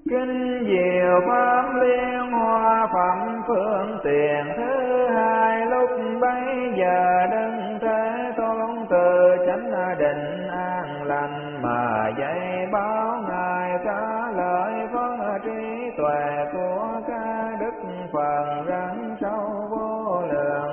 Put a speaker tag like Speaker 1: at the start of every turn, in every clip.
Speaker 1: Kinh diệu pháp liên hoa phẩm phương tiện thứ hai. Lúc bấy giờ Đức Thế Tôn từ chánh định an lành mà dạy báo ngài trả lời phân trí tuệ của các đức phần rắn sâu vô lượng.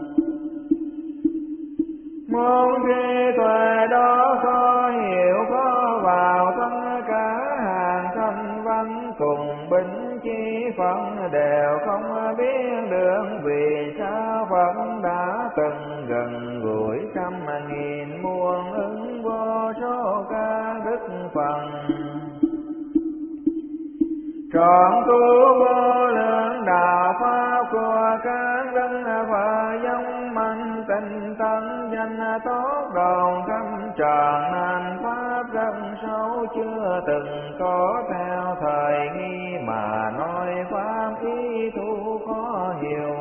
Speaker 1: Môn trí tuệ đó khó hiểu khó vào tất cả hàng thanh văn cùng bính chi phân đều không biết được vì sao Phật đã từng gần gũi trăm nghìn muôn ứng vô số các đức phần. Trọn tu vô lượng đạo pháp của các đức Phật giống mạnh tinh tấn danh tốt đồn khắp tròn nên pháp rất sâu chưa từng có theo thời nghi mà nói pháp ý thu khó hiểu.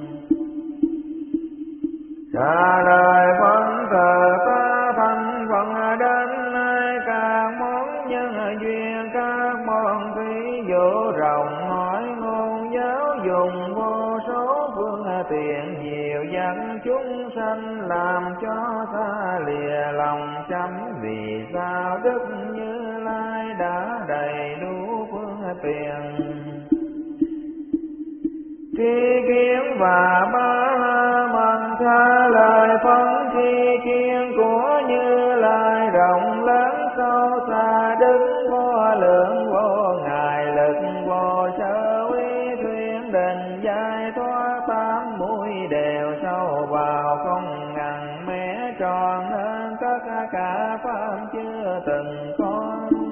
Speaker 1: Trả lời phân từ ta thành phần đến nay các món nhân duyên các món thí dụ rộng nói ngôn giáo dùng vô số phương tiện nhiều dẫn chúng sanh làm cho ta lìa lòng chấm. Vì sao Đức Như Lai đã đầy đủ phương tiện tri kiến và ba la mật tha lời phân tri kiến của Như Lai rộng lớn sâu xa đức vô lượng vô ngại lực vô sở uy thuyết định giải thoát tám mũi đều sâu vào không ngần mé tròn hơn tất cả pháp chưa từng có.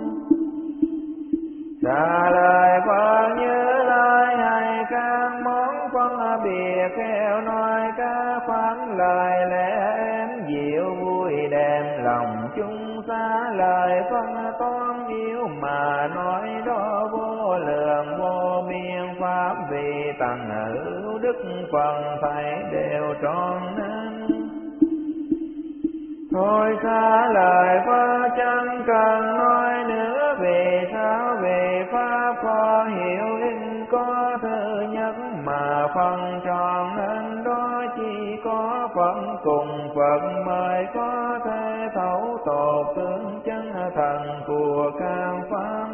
Speaker 1: Trả lời Phật Như Lai hay các món phân biệt khéo nói các pháp lời lẽ êm dịu vui đem lòng chúng ta lời phân toán yếu mà nói đó vô lượng vô biên pháp vì tầng hữu đức phần thầy đều tròn nên. Thôi xa lời Phật chẳng cần nói nữa vì sao vì pháp khó hiểu in có thứ nhất mà phần tròn nên đó chỉ có Phật cùng Phật mới có thể thấu tột tướng chân thần của các pháp.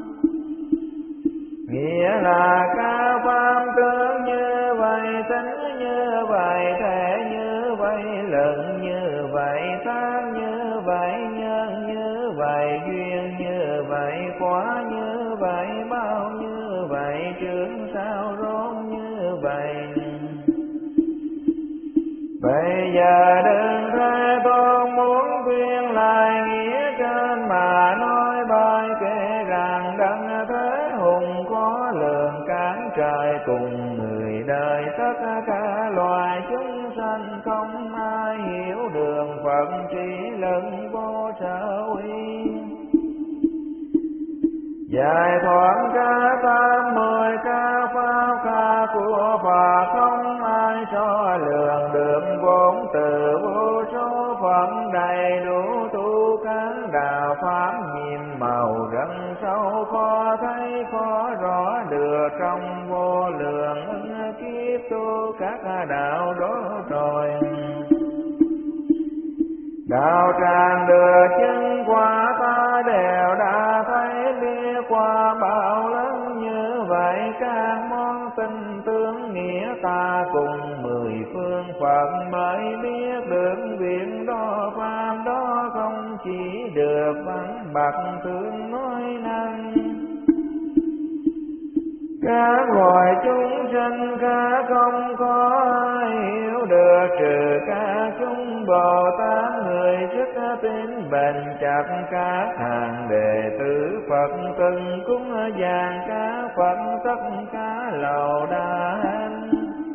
Speaker 1: Nghĩa là các pháp tướng như vậy tính như vậy thể như vậy lượng như vậy tác như vậy nhân như vậy duyên như vậy quả như vậy bao như vậy trưởng sao rốt như vậy. Bây giờ Đức Thế Tôn muốn khuyên lại nghĩa trên mà nói bài kể rằng đấng thế hùng có lượng cản trời cùng người đời tất cả loài chúng sanh không ai hiểu đường Phật trí lực vô sở uy. Giải thoát cả tám mười các pháp ca của Phật không ai so lường được vốn từ vô số Phật đầy đủ tu các đạo pháp nhìn màu rất sâu khó thấy khó rõ được trong vô lượng kiếp tu các đạo đó rồi. Đạo tràng được chứng qua ta đều đã thấy biết qua bao lần như vậy các món tinh tướng nghĩa ta cùng mười phương Phật mới biết được việc đó pháp đó không chỉ được vắng bạc thương nói năng. Các loài chúng sinh khác không có ai hiểu được trừ các chúng Bồ Tát người sức tín bền chặt các hàng đệ tử Phật từng cúng dường các Phật tất cả lầu đà hạnh.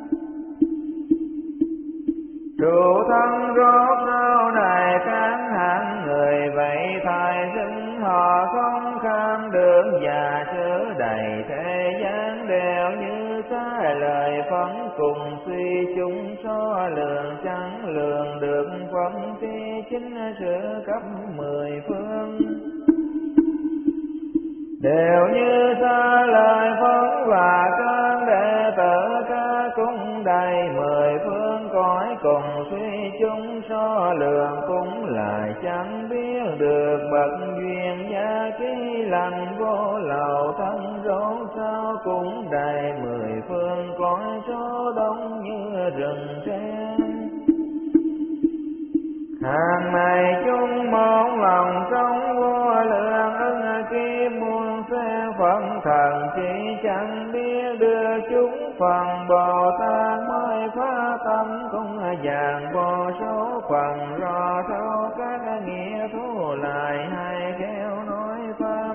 Speaker 1: Trụ thân rốt sau này các hạng người vậy thay sinh họ không kham được và chứa đầy thế gian đều như sai lời phấn cùng suy chúng so lượng chẳng lường được phân thi chính sự cấp mười phương. đều như xa lời phấn và cơn đệ tử ca cung đầy mười phương cõi cùng suy chúng so lượng cũng lại chẳng biết được bậc duyên gia trí lành vô lậu thân rốt sao cũng đầy mười phương cõi số đông như rừng tre. Hàng này chung một lòng trong vô lượng ưng kim muôn xe phận thần chỉ chẳng biết đưa chúng phần Bồ Tát mới phá tâm cũng vàng vô số phần rõ thấu các nghĩa thú lại hay khéo nói pháp.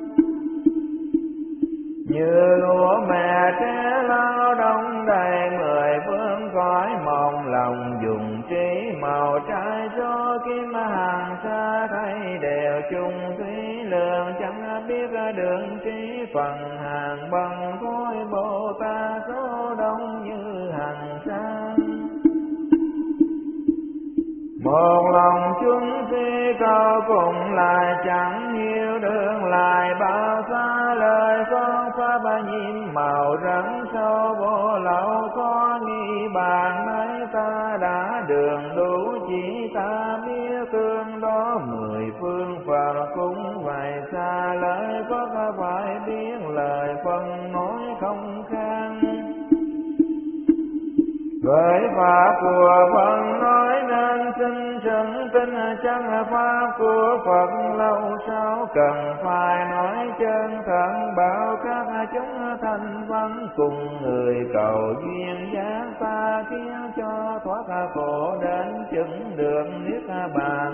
Speaker 1: Như lúa mẹ trẻ lao đông đầy mười phương cõi mong lòng dùng trí màu trái gió kim hàng xa thấy đều chung thủy lượng chẳng biết đường trí phần hàng bằng khối Bồ Tát số đông như hàng sa. Một lòng chúng si cầu cùng lại chẳng hiểu đường lại bao xa lời con pháp nhiệm màu rắn sâu vô lậu có nghi bàn mấy ta đã đường đủ chỉ ta biết tương đó mười phương Phật cũng vậy xa lời có phải biết lời phân nói không khang. Với pháp của Phật nói nên xin sừng tin chẳng pháp của Phật lâu sao cần phải nói chân thật bảo các chúng thanh văn cùng người cầu duyên giác ta khiến cho thoát khổ đến chứng được niết bàn.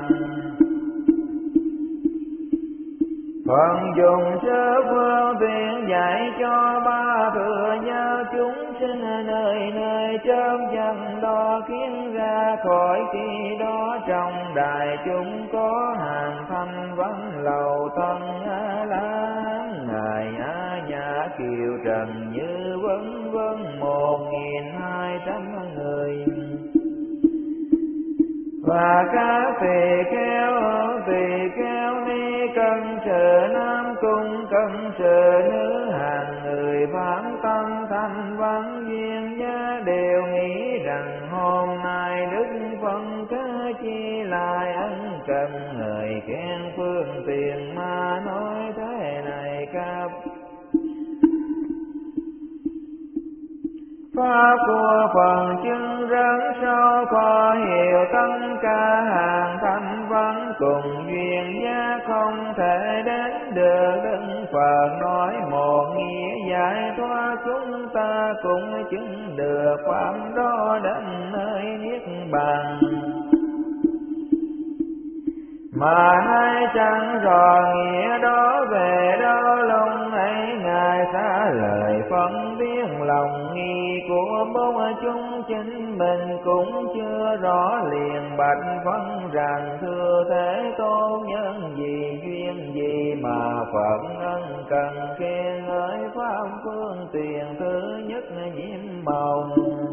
Speaker 1: Phật dùng sớ phương tiện dạy cho ba thừa giáo chúng sinh nơi nơi chớp chân đó khiến ra khỏi khi đó trong đại chúng có hàng thanh văn lầu tân A La ngài A Nhã kiều trần như vân vân 1200 người. Và các tỳ kheo ni cân sự nam cung cân sự nữ hàng người phán tâm thanh văn duyên giá đều nghĩ rằng hôm nay đức phân cớ chi lại ân cần người khen phương tiện mà nói thế này các pháp của phần chứng rất sâu khó hiểu tất cả hàng thanh văn cùng duyên giá không thể đến được Đức Phật nói một nghĩa giải thoát chúng ta cũng chứng được pháp đó đến nơi niết bàn. Mà nay chẳng rõ nghĩa đó về đâu lòng ấy ngài xá lời phân biết lòng nghi của bốn chúng chính mình cũng chưa rõ liền bạch phân rằng thưa Thế Tôn nhân gì duyên gì mà Phật ân cần khen ngợi pháp phương tiện thứ nhất nhiễm màu.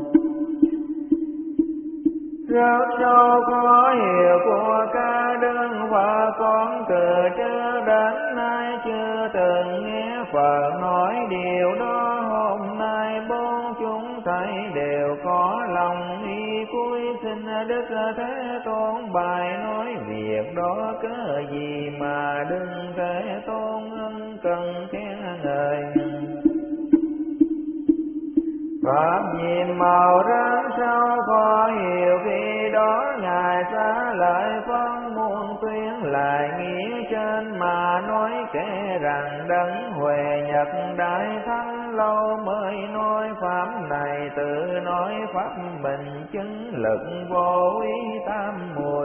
Speaker 1: Rất sâu khó hiểu của ca đơn và con từ trước đến nay chưa từng nghe Phật nói điều đó. Hôm nay bốn chúng thấy đều có lòng nghi cuối xin Đức Thế Tôn bài nói việc đó cớ gì mà Đức Thế Tôn ân cần khen ngợi. Pháp nhiệm màu rất sâu khó hiểu khi đó ngài xá lợi phân muôn tuyên lại nghĩa trên mà nói kể rằng đấng huệ nhật đại thắng lâu mới nói pháp này tự nói pháp mình chứng lực vô ý tam mùi.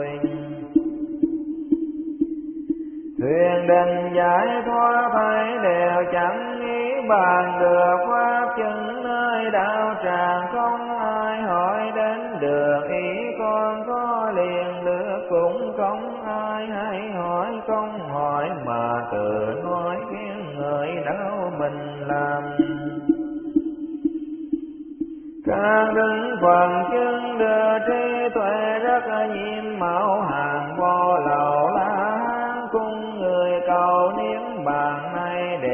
Speaker 1: Thuyền định giải thoát thấy đều chẳng nghĩ bàn được pháp chứng nơi đạo tràng không ai hỏi đến được ý con có liền được cũng không ai hay hỏi không hỏi mà tự nói khen ngợi đạo mình làm. Các đức Phật chứng đưa trí tuệ rất nhiệm mẫu hàng vô lậu la cung người cầu niết bàn này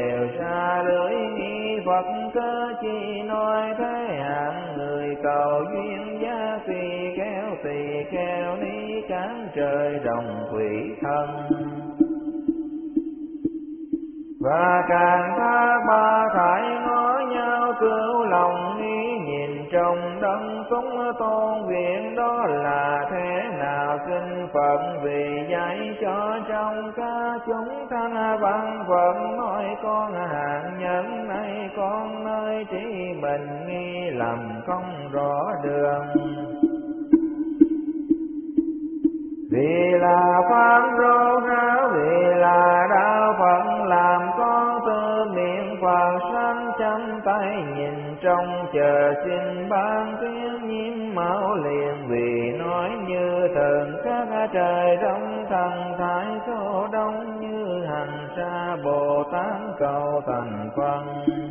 Speaker 1: Phật cơ chi nói thế hạng người cầu duyên gia tỳ kheo ni cán trời rồng quỷ thần. Và càng thác ba thải ngó nhau cửu lòng nghi nhìn trong đấng cúng tôn viện đó là thế nào xin Phật vì dạy cho trong các chúng thanh văn Phật nói con hạng nhân này con nơi trí mình nghi lầm không rõ đường. Vì là pháp rô háo vì là đạo Phật làm con từ miệng Phật sanh chăm tay nhìn trong chờ xin ban tiếng nhiễm máu liền vì nói như thần các trời trong thần thái số đông như hành sa Bồ Tát cầu thành phân.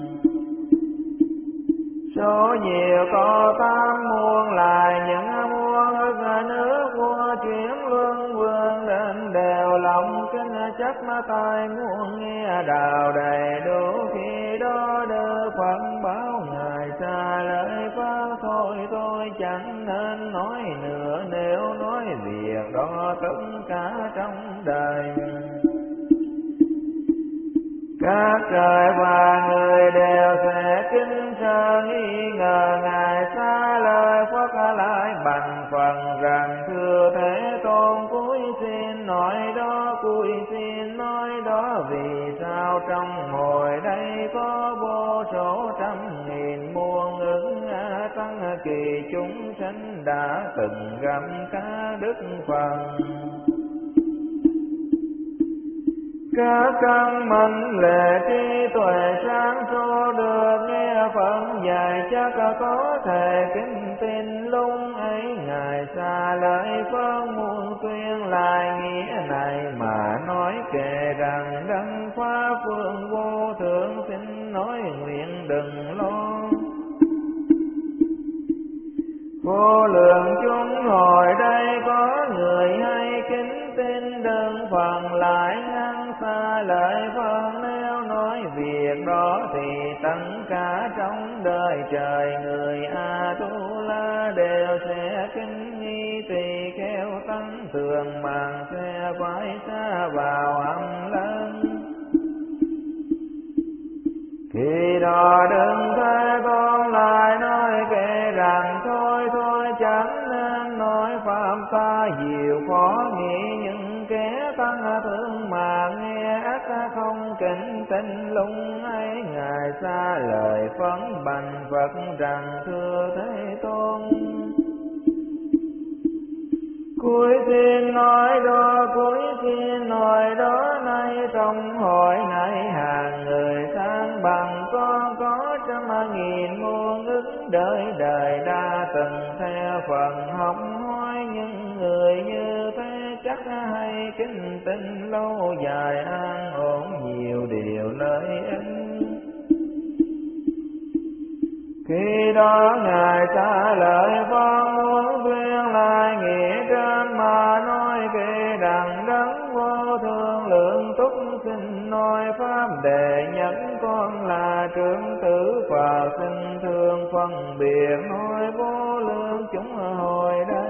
Speaker 1: Số nhiều có 8 muôn là những muôn ức nước vua chuyển luân vương đến đều lòng kính chắc tai muôn nghe đào đầy đủ khi đó đưa Phật báo ngài xa lời pháp thôi tôi chẳng nên nói nữa nếu nói việc đó tất cả trong đời. Các trời và người đều sẽ kính sợ nghi ngờ ngài xa lời Phật lại bằng phần rằng thưa Thế Tôn cúi xin nói đó cúi xin nói đó vì sao trong hồi đây có vô số trăm nghìn muôn ức tăng kỳ chúng sanh đã từng gặp các đức phần. Các căn mệnh lệ trí tuệ sáng suốt được nghe Phật dạy chắc có thể kính tin lung ấy ngài xa lời Phật muôn tuyên lại nghĩa này mà nói kể rằng đấng pháp phương vô thượng xin nói nguyện đừng lo. Vô lượng chúng hồi đây có người hay kính tin đơn phần lại ngăn xa lời Phật nếu nói việc đó thì tất cả trong đời trời người A Tu La đều sẽ kính nghi tỳ kheo tăng thường bằng sẽ phải xa vào âm lớn. Khi đó đừng Thế Tôn lại nói kể rằng thôi chẳng nên nói pháp ta diệu khó nghĩ những kẻ tăng thương mà nghe ác không kính tin lung ấy ngài xa lời phấn bành Phật rằng thưa Thế Tôn cuối xin nói đó nay trong hội này hàng người sang bằng con có trăm nghìn muôn ức đời đời đã từng theo phần học hỏi những người như thế chắc hay kính tin lâu dài an ổn nhiều điều lợi ích. Khi đó ngài trả lời con muốn tuyên lại nghĩa trên mà nói kể rằng đấng vô thương lượng túc xin nói pháp đề nhẫn con là trưởng tử và xin thương phân biệt nói vô lượng chúng hồi đây.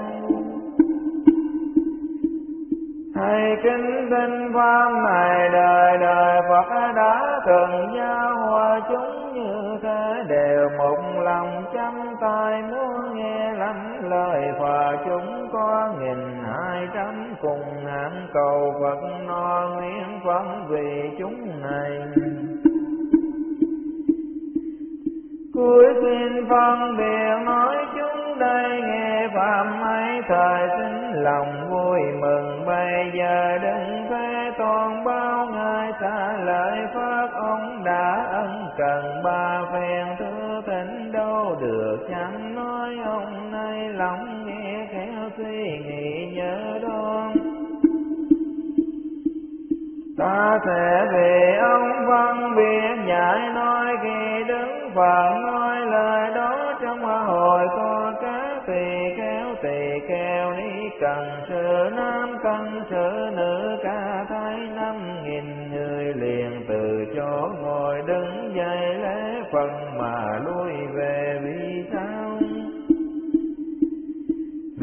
Speaker 1: Hãy kính tin pháp này đời đời Phật đã từng giao hòa chúng như thế đều một lòng chăm tai muốn nghe lắm lời Phật chúng có 1200 cùng hạng cầu Phật no nguyện Phật vì chúng này. Cuối xin phân biệt nói chúng đây nghe pháp ấy thời xin lòng vui mừng bây giờ đừng Thế Tôn bao ngài trả lời pháp ông đã ân cần ba phen thứ thỉnh đâu được chẳng nói ông nay lòng nghe khéo suy nghĩ nhớ đoan. Ta sẽ về ông phân biệt giải nói khi đứng Phật nói lời đó trong hội có các tỳ kheo ni cần sự nam cần sự nữ cả thấy 5.000 người liền từ chỗ ngồi đứng dậy lễ Phật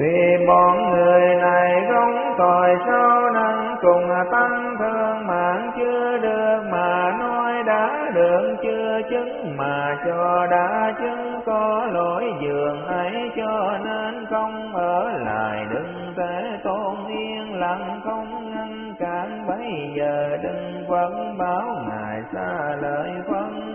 Speaker 1: Vì bọn người này không tội sao năng cùng tăng thương mạng chưa được mà nói đã được chưa chứng mà cho đã chứng có lỗi dường ấy cho nên không ở lại đừng Thế Tôn yên lặng không ngăn cản bây giờ đừng vẫn báo ngài xa lời phân.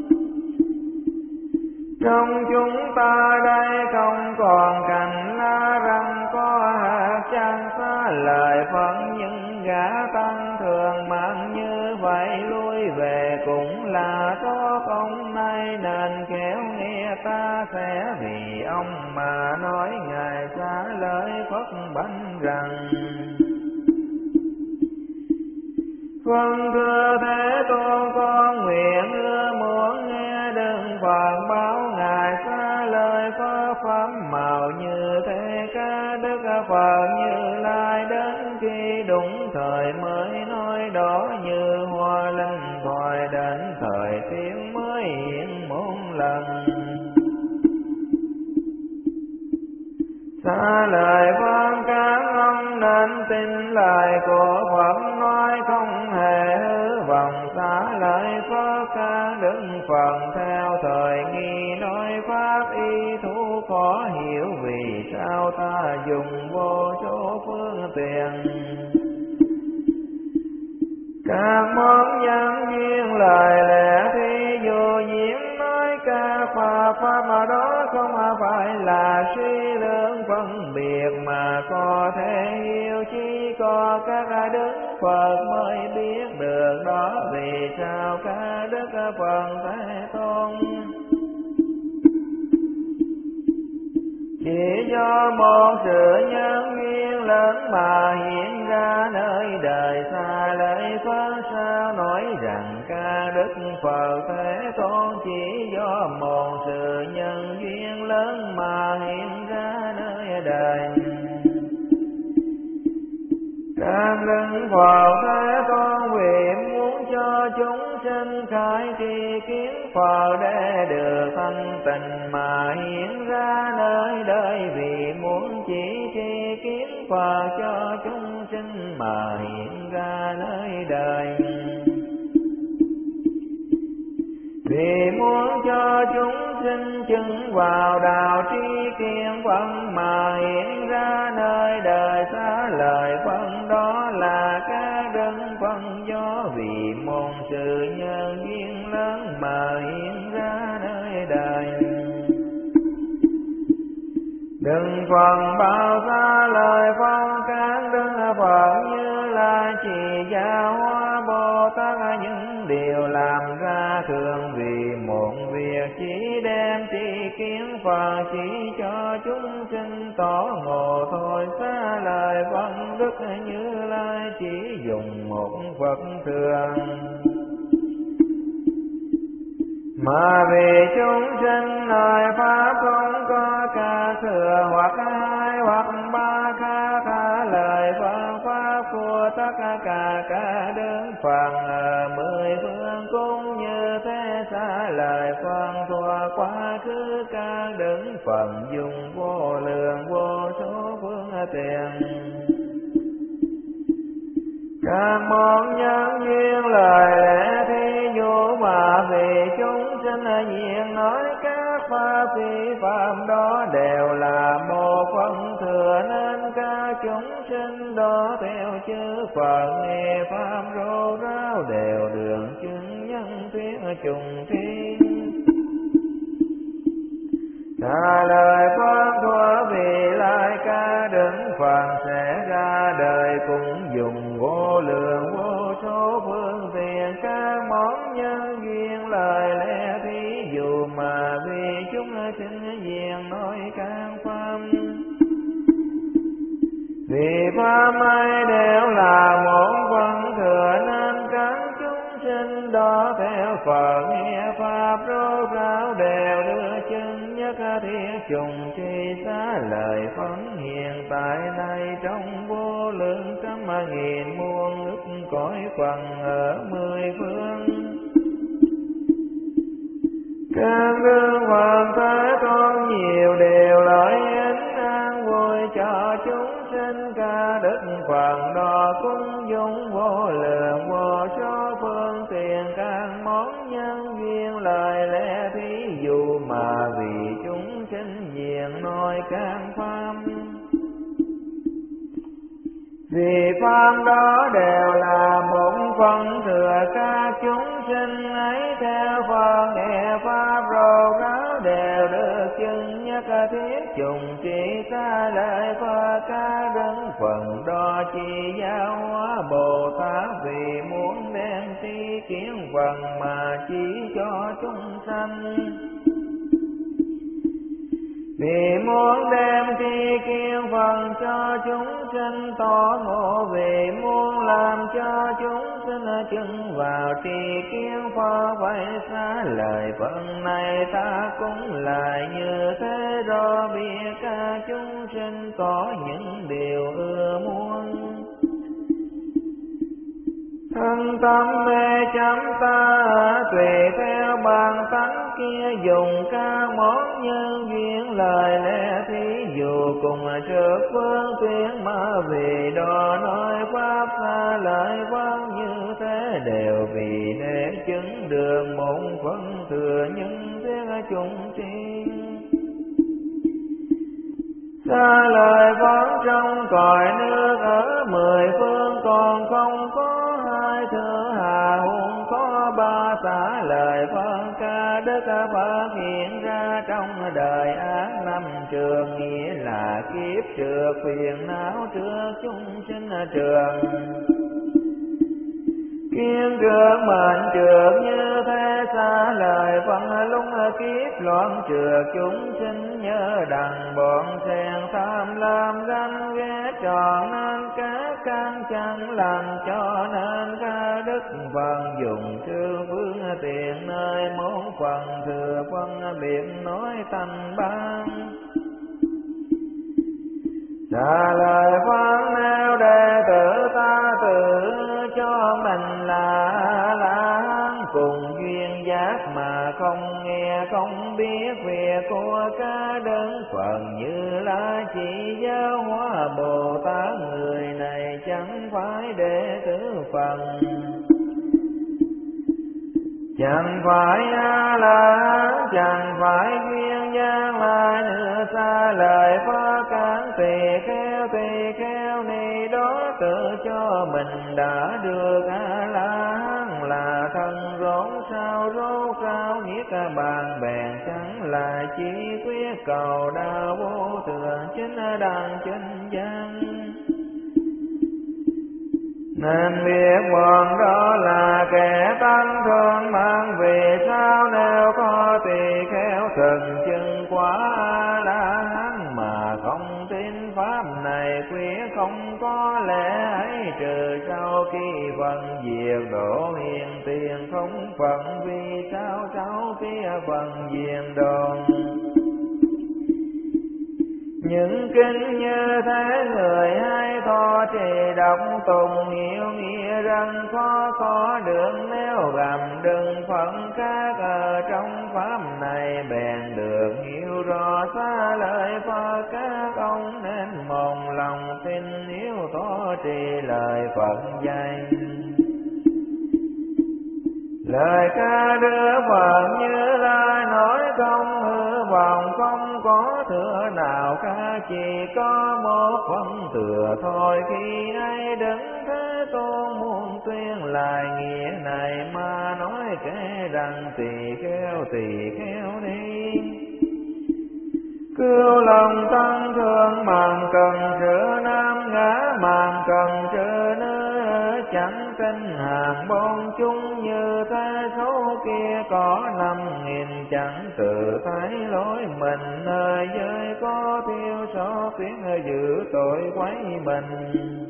Speaker 1: Trong chúng ta đây không còn cành lá răng có hạt chẳng xa lời phận những gã tăng thường mạng như vậy lui về cũng là tốt ông nay nên khéo nghe ta sẽ vì ông mà nói ngài xa lời phất bánh rằng. Vâng thưa Thế Tôn con nguyện ưa muốn nghe đừng phật báo ngài xa lời có pháp màu như thế ca đức Phật Như Lai đến khi đúng thời mới nói đó như hoa linh thoại đến thời tiếng mới hiện muôn lần. Xa lời vâng các ông nên tin lời của Phật nói không hề hư vọng. Xa lời Phật các đức Phật theo thời nghi nói pháp y thú khó hiểu vì sao ta dùng vô số phương tiện. Các món nhân duyên lời lẽ thi vô diễn nói ca pháp mà đó không phải là suy lượng phân biệt mà có thể hiểu, chỉ có các đức Phật mới biết được đó. Vì sao các đức Phật Thế Tôn chỉ do một sự nhân duyên lớn mà hiện ra nơi đời xa lời Phật sao nói rằng ca đức Phật Thế Tôn chỉ do một sự nhân duyên lớn mà hiện ra nơi đời. Ca đức Phật Thế Tôn vì muốn cho chúng sinh khai tri kiến Phật để được thanh tịnh mà hiện ra nơi đời. Vì muốn chỉ tri kiến Phật cho chúng sinh mà hiện ra nơi đời. Vì muốn cho chúng sinh chứng vào đạo tri kiến Phật mà hiện ra nơi đời. Xa lời Phật đó là các đức Phật do vì một sự nhân duyên lớn mà hiện ra nơi đời. Đừng phần bao xa lời Phật các đức Phật Như Lai chỉ giáo hóa Bồ Tát những điều làm ra thường vì một việc chỉ đem tri kiến Phật chỉ cho chúng sinh tỏ ngộ thôi. Xa lời Phật đức Như Lai chỉ dùng một Phật thường mà vì chúng sinh lời pháp không có ca thừa hoặc hai hoặc ba ca lời Phật pháp của tất cả các đức Phật ở mười phương cũng như thế. Xa lời Phật thua quá khứ các đức Phật dùng vô lượng vô số phương tiện. Các món nhân duyên lời lẽ thí dụ mà vì chúng sinh diện nói các pháp phi phạm đó đều là một phần thừa nên các chúng sinh đó theo chư Phật nghe pháp rô ráo đều đường chứng nhân thuyết trùng thiên. Xa lời Phật thua vì lai ca đức Phật sẽ ra đời cũng dùng vô lượng vô số phương tiện. Các món nhân duyên lời lẽ thí dụ mà vì chúng sinh diện nói các pháp. Vì pháp ấy đều là một phần thừa nên các chúng sinh đó theo Phật nghe pháp rốt ráo đều đưa chân nhất thiết trùng tri. Xa lời Phật hiện tại nay trong vô lượng trăm nghìn muôn ức cõi phần ở mười phương. Các đức Phật Thế Tôn nhiều điều lợi ích an vui cho món nhân duyên lời lẽ thí dụ mà vì chúng sinh diện nói can pháp. Vì pháp đó đều là một phần thừa các chúng sinh ấy theo phần nghe pháp rốt ráo đều được chứng nhất thiết trùng trị ta lợi Phật các đấng phần đó chỉ giáo hóa Bồ Tát vì muốn đem tri kiến phần mà chỉ cho chúng sanh. Vì muốn đem tri kiến phần cho chúng sinh tỏ ngộ, vì muốn làm cho chúng sinh chứng vào tri kiến Phật vậy xa lời phần này ta cũng lại như thế đó biết các chúng sinh có những điều ưa muốn. Thân tâm mê chấm ta tùy theo bản tánh kia dùng các món nhân duyên lời lẽ thí dụ cùng trước phương tiện mà vì đó nói pháp xa lời vâng như thế đều vì để chứng được một phần thừa những thế chúng sinh. Xa lời vắng trong cõi nước ở mười phương còn không có hai thứ hà hùng có ba xá lời phân ca đức Phật hiện ra trong đời ác năm trường nghĩa là kiếp trượt phiền não trước chúng sinh trường. Kiên trượt mệnh trượt như thế xa lời phân lúc kiếp loạn trượt chúng sinh nhớ đặng bọn sen tham lam ganh ghét tròn nên các căn chẳng làm cho nên các đức phần dùng trư phương tiền nơi bốn phần thừa phân biệt nói thành ban. Trả lời phân nêu đệ tử ta tự cho mình là cùng duyên giác mà không nghe không biết việc của các đấng phần như là chỉ giáo hóa Bồ Tát người này chẳng phải đệ tử phần. Chẳng phải A-la-hán, chẳng phải duyên giác lại nữa xa lời Phật cản tỳ kheo ni đó tự cho mình đã được A-la-hán là thân rốt sao biết bàn bèn chẳng là chỉ quyết cầu đạo vô thường chính đẳng chánh giác. Nên biết bọn đó là kẻ tăng thương mang vì sao nếu có tỳ kheo thần chứng quá A-la-hán mà không tin pháp này quyết không có lẽ ấy trừ sau khi phần diệt độ hiện tiền không phần vì sao sau khi phần diệt độ. Những kinh như thế người hay thọ trì đọc tùng hiểu nghĩa rằng khó được nếu gầm đừng phận khác ở trong pháp này bèn được hiểu rõ xa lời Phật các ông nên mong lòng tin yếu thọ trì lời Phật dạy. Lời ca đưa Phật như lai nói không hư vọng không có thừa nào ca chỉ có một phần thừa thôi khi ấy đứng Thế Tôn muốn tuyên lại nghĩa này mà nói kể rằng tỳ kheo đi. Cứu lòng tăng thương màng cần sửa nam ngã màng cần sửa nữ chẳng tin hàng bon chúng như thế số kia có 5.000 chẳng tự thấy lối mình nơi giới có thiếu sót tiếng giữ tội quấy mình.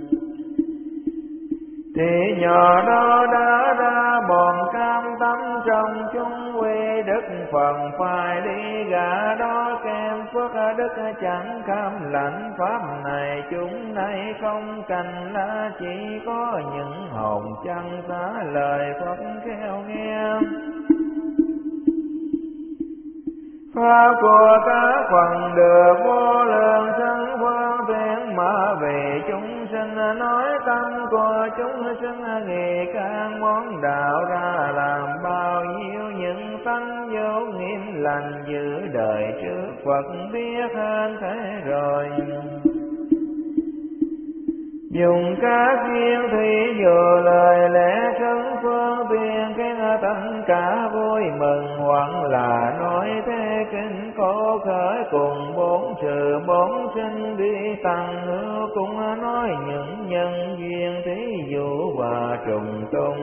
Speaker 1: Thì nhỏ đó đã ra bọn cam tâm trong chúng quy đức phần phải đi gà đó kèm phước đức chẳng cam lãnh pháp này chúng nay không cành lá chỉ có những hồn chẳng xá lời Phật khéo nghe. Pháp của các phần được vô lượng sân phương tiện mà vì chúng sinh nói tâm của chúng sinh nghị các món đạo ra làm bao lành giữ đời trước Phật biết hơn thế rồi. Dùng các duyên thí dụ lời lẽ thân phương tiện khiến tất cả vui mừng, hoặc là nói thế kinh cổ khởi cùng bốn sự bốn sinh đi tăng hữu, cũng nói những nhân duyên thí dụ và trùng tung.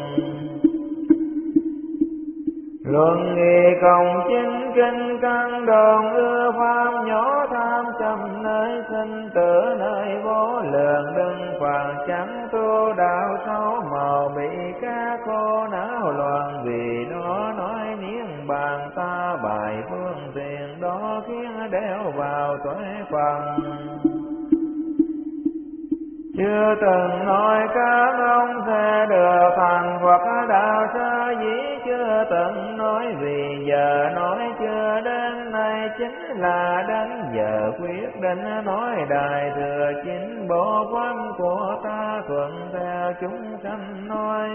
Speaker 1: Luận nghi công chính kinh căn đồn ưa pháp nhỏ tham châm nơi sinh tử nơi vô lượng, đừng phàn chẳng tu đạo sâu màu bị các khổ não loạn, vì nó nói niết bàn ta bài phương tiện đó khiến đeo vào tuệ phần. Chưa từng nói các ông sẽ được thành Phật đạo sơ dĩ, chưa từng nói vì giờ nói chưa đến nay chính là đến giờ quyết định nói đại thừa chính bộ pháp của ta thuận theo chúng sanh nói.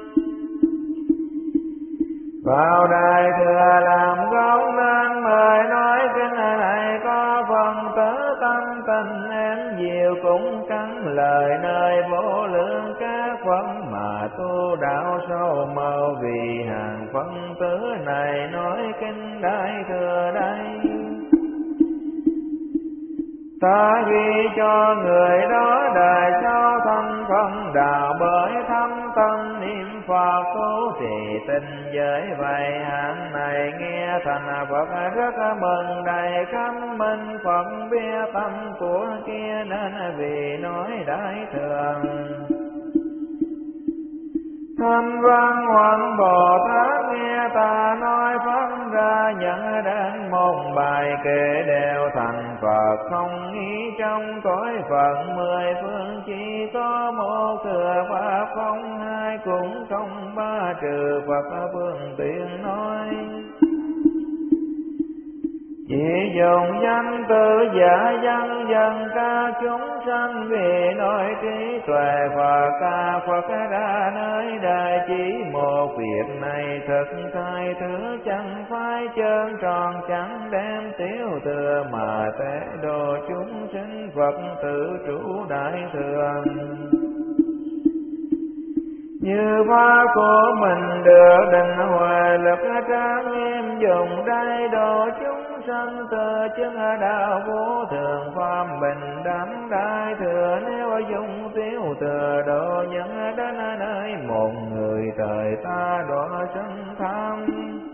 Speaker 1: Vào đại thừa làm gốc nên mời nói kinh này có phần tứ tâm tình em diệu, cũng cắn lời nơi vô lượng các phân mà tu đạo sâu màu, vì hàng phân tứ này nói kinh đại thừa đây. Ta ghi cho người đó đời sau thân phân đạo, bởi thâm tâm niệm Phật tu trì tinh giới vậy. Hạng này nghe thành Phật rất mừng đầy khâm minh, Phật biết tâm của kia nên vì nói đại thừa. Thanh Văn Hoàng Bồ Tát nghe ta nói pháp ra, nhận đến một bài kệ đều thành Phật, không nghĩ trong cõi Phật 10 phương chỉ có một thừa pháp, không hai cũng không ba trừ Phật phương tiện nói. Chỉ dùng danh tự giả dân dân ca chúng sanh, vì nói trí tuệ Phật ca Phật ra nơi đời. Chỉ một việc này thực thay thứ, chẳng phải trơn tròn chẳng đem tiểu thừa, mà tế độ chúng sinh Phật tự chủ đại thừa. Như pháp của mình được định huệ lực trang nghiêm, dùng đây độ chúng sanh từ chân đạo vô thường pháp bình đẳng đại thừa. Nếu dùng tiểu thừa độ nhân đến nơi một người thời ta đọa sân tham,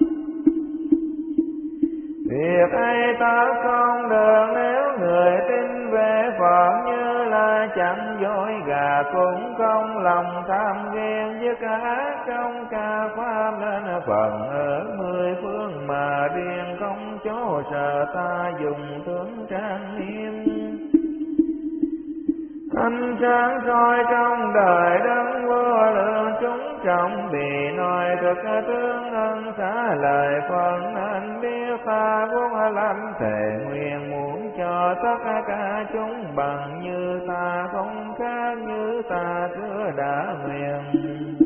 Speaker 1: việc ấy ta không được. Nếu người tin về Phật như là chẳng dối gà, cũng không lòng tham ghen dứt ác trong ca pháp, nên phần ở 10 phương mà riêng không chỗ sợ ta dùng tướng trang nghiêm. Ánh sáng soi trong đời đấng vô lượng chúng trọng, vì nói thực tướng ân xá lời phần, nên biết ta vốn lắm thề nguyện muốn cho tất cả chúng bằng như ta, không khác như ta xưa đã nguyện.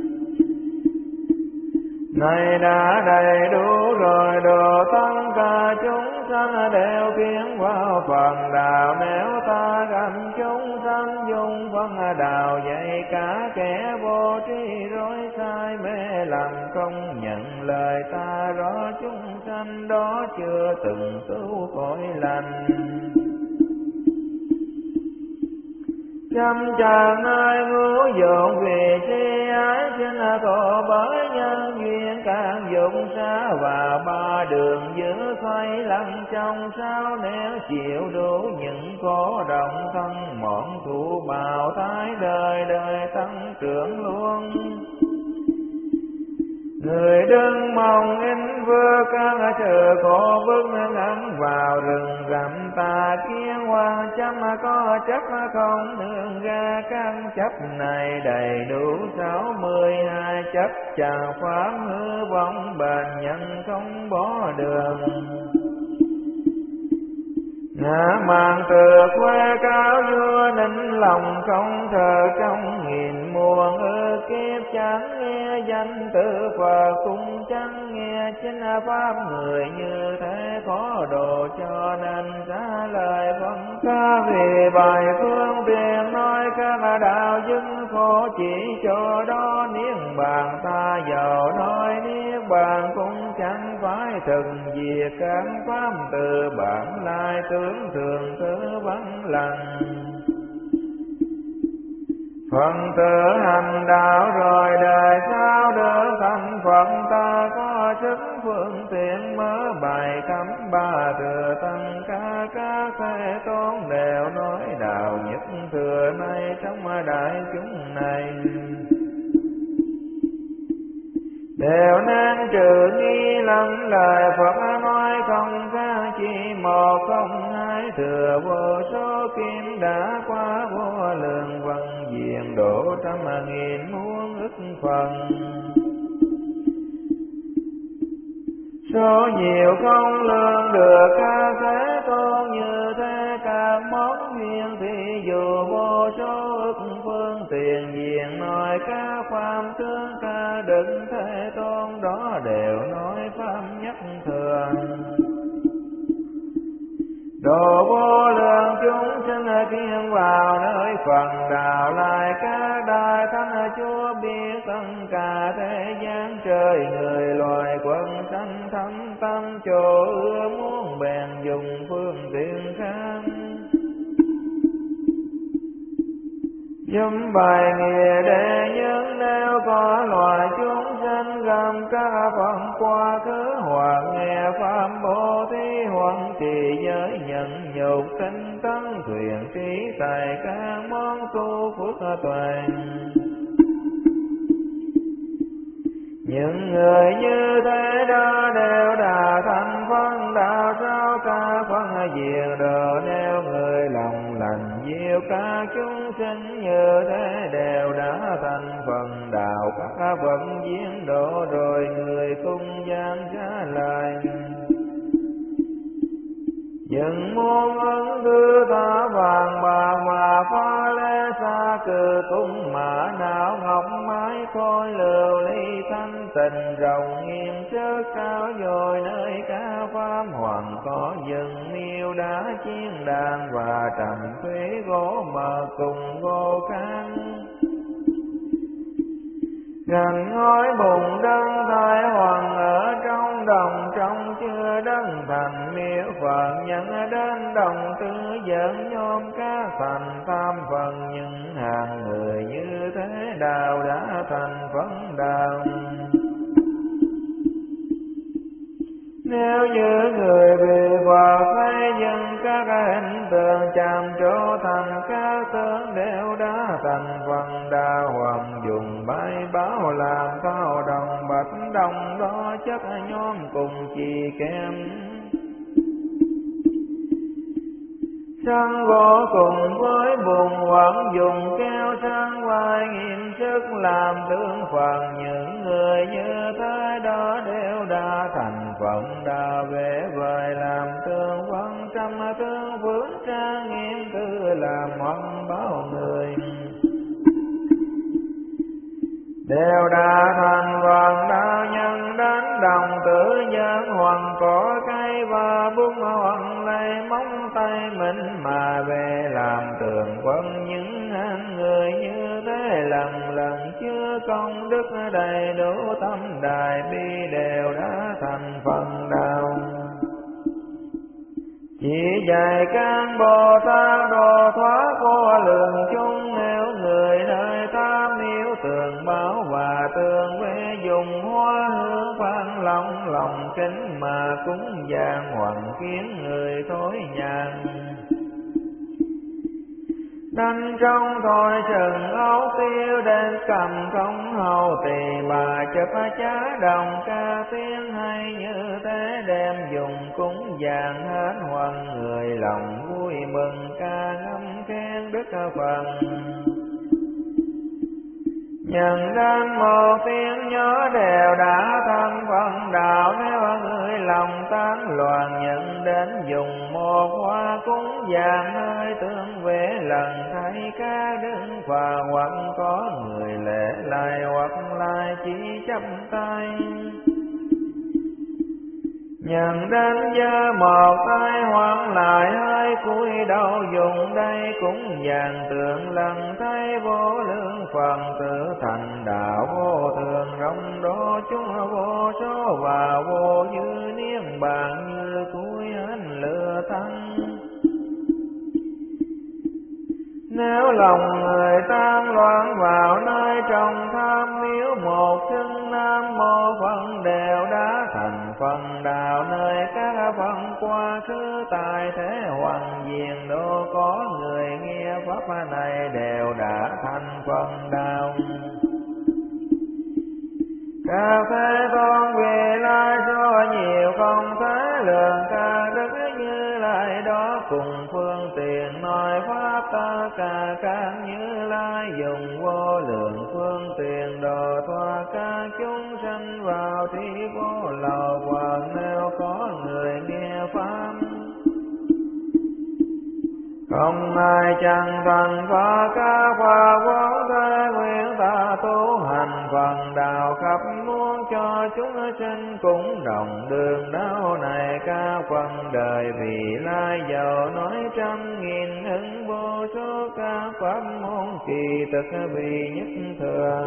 Speaker 1: Này đã đầy đủ rồi, độ tất cả chúng sanh đều tiến vào phần đạo. Nếu ta gặp chúng sanh dùng phần đạo, dạy cả kẻ vô tri rối sai mê lầm, không nhận lời ta rõ chúng sanh đó chưa từng tu cõi lành. Trăm tràng nơi ngũ dụng vì si ái sinh khổ, bởi nhân duyên càng dụng xa và ba đường giữ xoay lăn trong sao. Nếu chịu đủ những khổ động thân mọn thụ bào thái, đời đời tăng trưởng luôn. Người đừng mong in vơ các sự khổ bức, ngắm vào rừng rậm ta kiến hoa chấm có chấp không nương ra. Các chấp này đầy đủ 62 chấp, chào pháp hư vọng bền nhân không bỏ đường. ngã màn từ quê cao vua ninh lòng không thờ trong nghìn muôn ức kiếp chẳng nghe danh tự Phật cũng chẳng nghe chính pháp người như thế có độ cho nên trả lời vâng ca vì bài phương tiện nói các đạo chứng khổ chỉ cho đó niết bàn ta giàu nói niết bàn cũng chẳng phải thực diệt các pháp từ bản lai tướng thường thứ vắng lặng phần tự hành đạo rồi đời sau được thành Phật ta có sức phương tiện mở bài cấm ba thừa tăng ca thế tôn đều nói đạo nhất thừa này trong đại chúng này đều nên trừ nghi lầm lời Phật nói không khác chỉ một không hai thừa vô số kim đã qua vô lượng vân diện độ trăm nghìn muôn ức phần số nhiều không lường được ca thế tôn như thế các món duyên thì dù vô số ức phương tiền diện nói các pháp tướng ca đức thế tôn đó đều nói pháp nhất thường độ vô lượng chúng sinh tiến vào nơi phần đạo lại các đại thánh chúa biết tất cả thế gian trời người loài quân sanh thâm tâm chỗ ưa muốn bèn dùng phương tiện khác Dùm bài nghĩa để những nếu có loài chúng sinh gồm các phần quá khứ hoặc nghe pháp bố thí hoặc trì giới nhận nhục tinh tấn thuyền trí tại các món tu phước toàn. Những người như thế đó đều đã thành phân đạo sao ca phân diệt đồ nếu người lòng lành diệu các chúng sinh như thế đều đã thành phần đạo các vận diễn độ rồi người cung gian trả lời. Những muôn ấn đưa ta vàng bạc và pha lê xa cừ cung mã não ngọc mái khôi lưu ly thanh tình rồng nghiêm chất cao dồi nơi ca pháp hoàng có rừng miêu đá chiên đàn và trầm thủy gỗ mờ cùng gỗ khăn. Gành ngói bùn đất thái hoàng ở trong đồng trong chưa đất thành miếu Phật nhận đến đồng tư dẫn nhóm các thành tam phần những hàng người như thế đạo đã thành phấn đạo. Nếu như người bị Phật hay dừng các hình tượng chạm trổ thành các tướng đều đã thành phần đạo hoàng dùng bay báo làm thao đồng bạch đồng đó chất nhóm cùng chỉ kém. Sân gỗ cùng với bùn hoặc dùng keo sang vai nghiêm sức làm tướng phần những người như thế đó đều đã thành phận đạo về vời làm tương phân trăm tướng phước trang nghiêm tư làm hoằng báo người. Đều đã thành phần đạo nhân đến đồng tử nhân hoàng cỏ cây và bung hoàng lấy móng tay mình mà về làm tường quân những hàng người như thế lần lần chưa công đức đầy đủ tâm đại bi đều đã thành phần đạo. Chỉ dạy các Bồ Tát độ thoát vô lượng chúng nếu người nơi tam miếu tường báo và tường quê dùng hoa hương phan lòng kính mà cúng dường hoàng kiến người thối nhàn. Đanh trong thôi sừng ấu tiêu đến cầm không hầu tỳ bà chụp chá đồng ca tiếng hay như thế đem dùng cúng dường hết hoàng người lòng vui mừng ca ngâm khen đức phần. Nhận đến một tiếng nhớ đều đã thân phần đạo nếu người lòng tán loạn nhận đến dùng một hoa cúng vàng nơi tương vẽ lần thấy các đứng phà hoặc có người lễ lại hoặc lại chỉ chắp tay. Nhận đến giơ một tay hoặc lại hai cúi đầu dùng đây cũng vàng tượng lần thấy vô lượng phần tự thành đạo vô thường rộng đô chúng vô số và vô dư niết bàn như cuối hết lửa thân. Nếu lòng người tan loạn vào nơi trong tham miếu một xưng nam mô Phật đều đã thành phần đạo nơi các phần quá khứ tại thế hoàng diền đô có người nghe pháp này đều đã thành phần đạo. Các thế tôn vì lai số nhiều không thể lượng ca đức Như Lai đó cùng phương tiện nói pháp tất cả các Như Lai dùng vô lượng phương tiện độ thoát các chúng sanh vào thi vô lậu hoặc nếu có người nghe pháp. Không ai chẳng thành phá các pháp vốn thế nguyện ta tu hành phần đạo khắp muốn cho chúng sinh cũng đồng đường đạo này các phần đời vì lai giàu nói trăm nghìn hứng vô số các pháp môn kỳ thực vì nhất thường.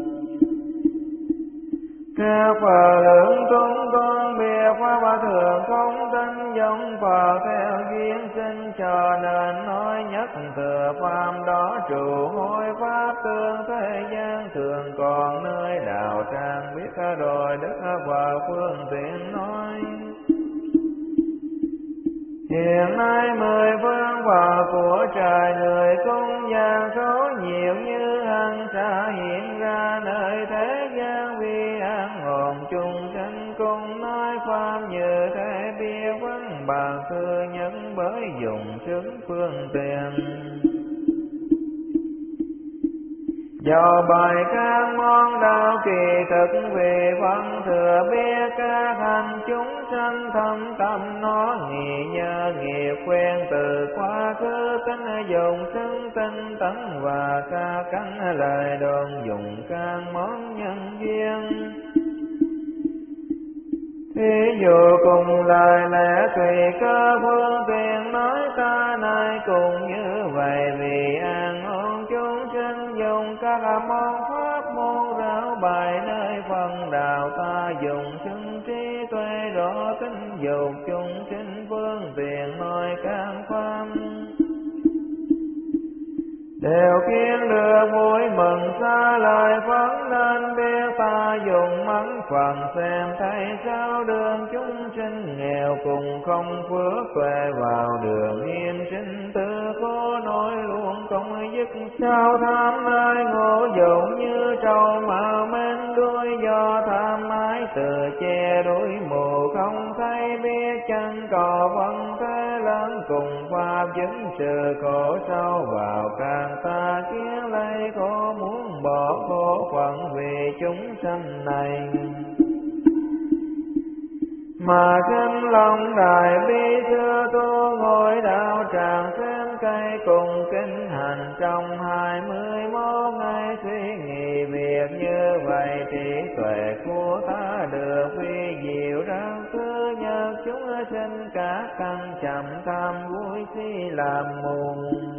Speaker 1: Các Phật lượng chúng con biết pháp thường không tin giống Phật theo duyên sinh cho nên nói nhất thừa pháp đó trụ hối pháp tương thế gian thường còn nơi đạo tràng biết rồi đức Phật phương tiện nói. Hiện nay 10 phương Phật của trời người cung gian số nhiều như hằng sa hiện ra nơi thế gian vì an ổn chung sanh cùng nói pháp như thế biết vấn bằng thừa nhân bởi dùng sức phương tiện. Do bài các món đạo kỳ thực vì phân thừa biết các hành chúng sanh thâm tâm nó nghi nhớ nghiệp quen từ quá khứ tính dùng xưng tinh tấn và các căn lời đồn dùng các món nhân duyên. Thí dụ cùng lời lẽ tùy cơ phương tiện nói ta này cùng như vậy vì an ổn chúng sinh dùng các môn pháp môn ráo bài nơi phần đạo ta dùng xưng trí tuệ rõ tính dục chúng sinh phương tiện nói các pháp. Đều khiến được vui mừng xa lời phấn nên biết ta dùng mắng phần xem thấy sao đường chúng sinh nghèo cùng không phước tuệ vào đường yên sinh tư khó nói luôn không dứt. Sao tham ái ngộ dụng như trâu mà men đuôi do tham ái từ che đuôi mù không thấy biết chân cò phân thế lớn cùng pháp chứng sự khổ sâu vào càng ta kiến lấy khổ muốn bỏ khổ phận vì chúng sanh này. Mà kinh lòng đại bi xưa tu ngồi đạo tràng xem cây cùng kinh hành trong 21 ngày suy nghĩ việc như vậy trí tuệ của ta được phi diệu đáng thứ nhất chúng sinh cả căn chậm tham vui si làm mù.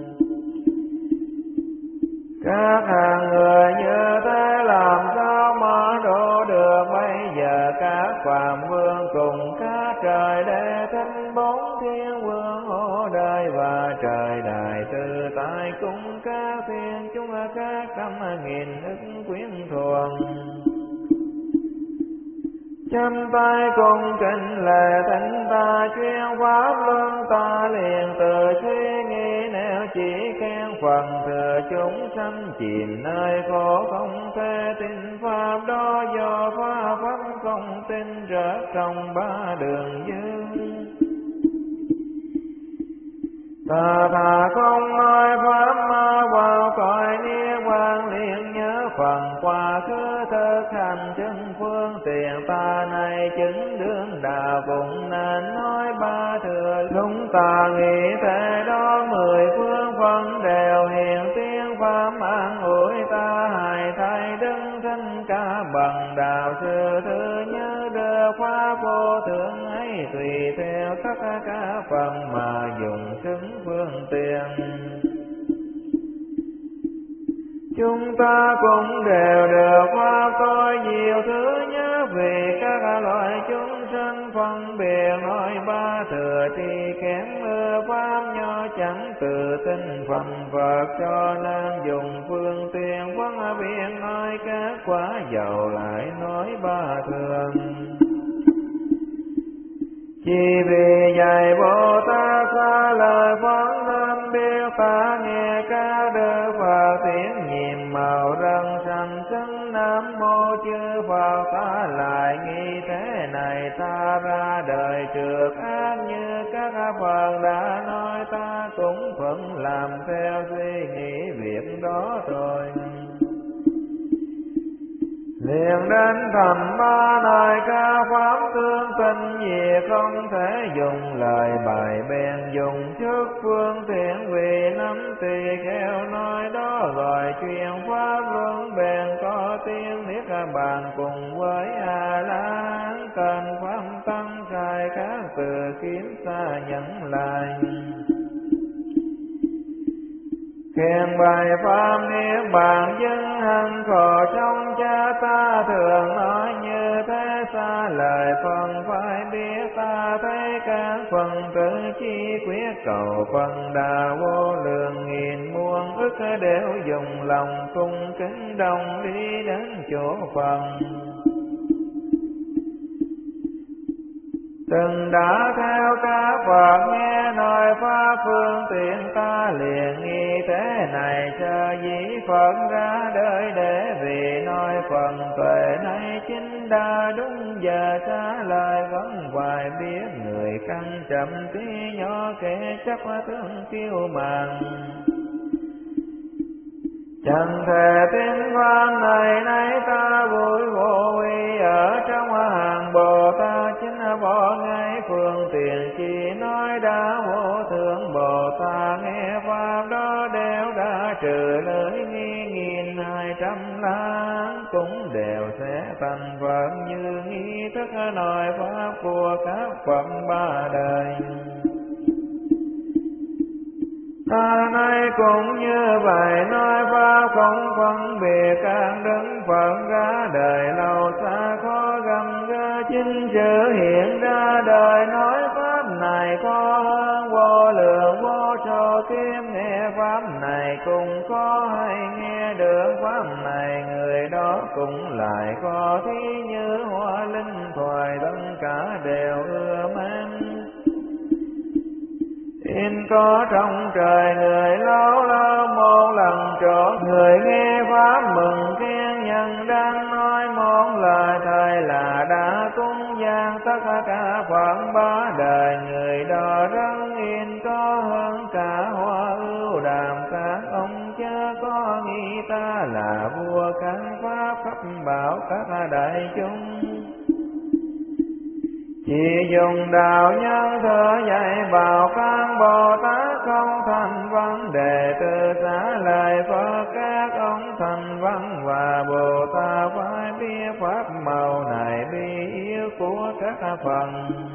Speaker 1: Các hàng người như thế làm sao mà độ được bây giờ các phàm vương cùng các trời đệ thinh bốn thiên vương hộ đời và trời đại tự tại cùng các thiên chúng các trăm nghìn ức quyến thuần. Chăm tay cùng kính lệ thỉnh ta chuyên pháp luân ta liền từ suy nghĩ nếu chỉ khen phần thừa chúng sanh chìm nơi khổ không thể tin pháp đó do pháp không tin rớt trong ba đường dương. Ta thà không nói pháp ma vào cõi niết bàn liền nhớ phần quá khứ thực hành chân phương tiện ta này chứng đương đạo cũng nên nói ba thừa chúng ta nghĩ thế đó pháp vô thượng ấy, tùy theo tất cả phần mà dùng xứng phương tiện. Chúng ta cũng đều được pháp tối diệu thứ nhất, vì các loại chúng sanh phân biệt nói ba thừa tri kém ưa pháp nho chẳng tự tin phần Phật, cho nên dùng phương tiện phân biệt nói các quả dầu lại nói ba thường. Chỉ vì dạy Bồ Tát xa lời phóng tâm biết ta nghe các đức Phật tiếng nhiệm màu răng sanh xứng Nam mô chư Phật, ta lại nghi thế này ta ra đời trượt ác như các Phật đã nói, ta cũng phận làm theo suy nghĩ việc đó rồi. Liền đến thành ba này ca pháp tương tình gì không thể dùng lời bài bèn dùng trước phương tiện, vì nắm tỳ kheo nói đó gọi truyền pháp luân bèn có tiếng niết bàn cùng với A La Hán, cần pháp tăng khai các từ kiếm xa nhận lại. Khen bài pháp niết bàn dân hành khổ trong cha ta thường nói như thế, xa lời phần phải biết ta thấy các phần tự chi quyết cầu phần đà vô lượng nghìn muôn ức đều dùng lòng cung kính đồng đi đến chỗ phần. Từng đã theo các Phật nghe nói pháp phương tiện, ta liền nghi thế này cho dĩ Phật ra đời để vì nói phần tuệ này chính đa đúng giờ trả lời vẫn hoài biết người căn chậm tí nhỏ kẻ chấp thương kiêu màng. Chẳng thể tin pháp này nay ta vui vô uy ở trong hàng Bồ Tát, chính bỏ ngay phương tiện chỉ nói đã vô thượng Bồ Tát, nghe pháp đó đều đã trừ lưỡi nghi 1200 lá, cũng đều sẽ thành Phật như nghi thức nói pháp của các Phật ba đời. Ta nay cũng như vậy nói pháp không phân biệt, các đứng Phật ra đời lâu xa khó gầm gỡ, chính chữ hiện ra đời nói pháp này có hơn vô lượng vô số kiếp, nghe pháp này cũng có hay nghe được pháp này, người đó cũng lại có thí như hoa linh thoại, tất cả đều ưa mến. In có trong trời người lâu lâu một lần chỗ, người nghe pháp mừng khen nhân đang nói một lời thầy là đã cúng dường tất cả Phật ba đời, người đó rất yên có hơn cả hoa ưu đàm, các ông chớ có nghĩ ta là vua các pháp khắp bảo các đại chúng. Chỉ dùng đạo nhân thừa dạy bảo các Bồ Tát không thành vấn đề, từ xá lời Phật các ông thành vấn, và Bồ Tát phải biết pháp màu này bi yếu của các phần.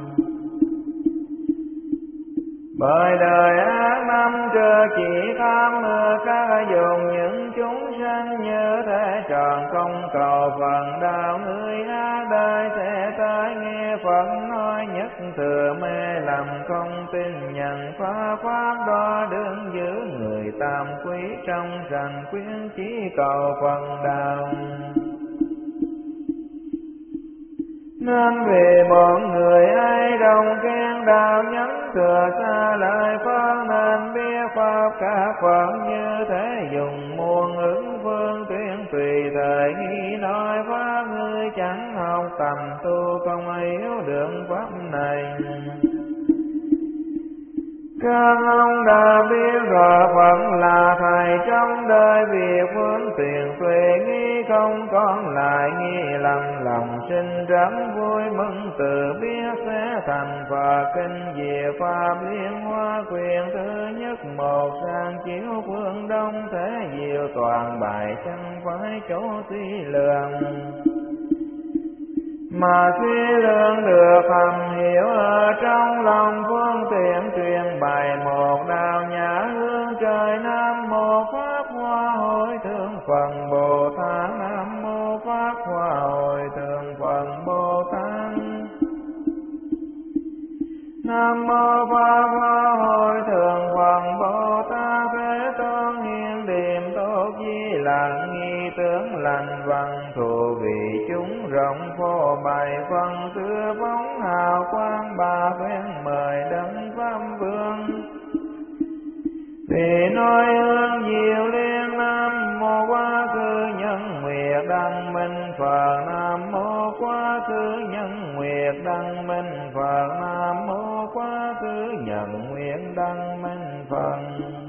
Speaker 1: Bởi đời ác năm trừ chỉ tham mưa các dùng những chúng sanh như thế, tròn không cầu phần đạo người ác đời sẽ tới nghe Phật nói nhất thừa mê lầm không tin nhận pháp đó, đương giữ người tam quý trong sanh khuyến chỉ cầu phần đạo. Nên vì bọn người ai đồng khen đạo nhấn thừa xa lời Phật, nên biết pháp các Phật như thế dùng muôn ứng phương tuyên tùy thời nghi nói pháp, người chẳng học tầm tu không yếu được pháp này. Các ông đã biết rõ Phật là thầy trong đời, việc phương tiện tuệ nghi không còn lại nghi lầm, lòng sinh rất vui mừng tự biết sẽ thành Phật. Kinh về pháp liên hoa quyền thứ nhất một, sang chiếu phương đông thế diệu toàn bài, chẳng phải chỗ suy lượng. mà suy lượng được thầm hiểu ở trong lòng phương tiện truyền bày một đạo nhã hương trời. Nam mô Pháp Hoa Hội Thượng Phật Bồ Tát. Nam mô Pháp Hoa Hội Thượng Phật Bồ Tát. Nam mô Pháp Hoa Hội Thượng Phật Bồ Tát. Thế Tôn hiền điềm tốt di lặng nghi tướng lành văn thù vị chúng rộng phô bày phân xưa phóng hào quang ba phen mời đấng pháp vương. Vì nói hương diệu liên. Nam mô Quá Khứ Nhân Nguyệt Đăng Minh Phật. Nam mô Quá Khứ Nhân Nguyệt Đăng Minh Phật. Nam mô Quá Khứ Nhân Nguyệt Đăng Minh Phật.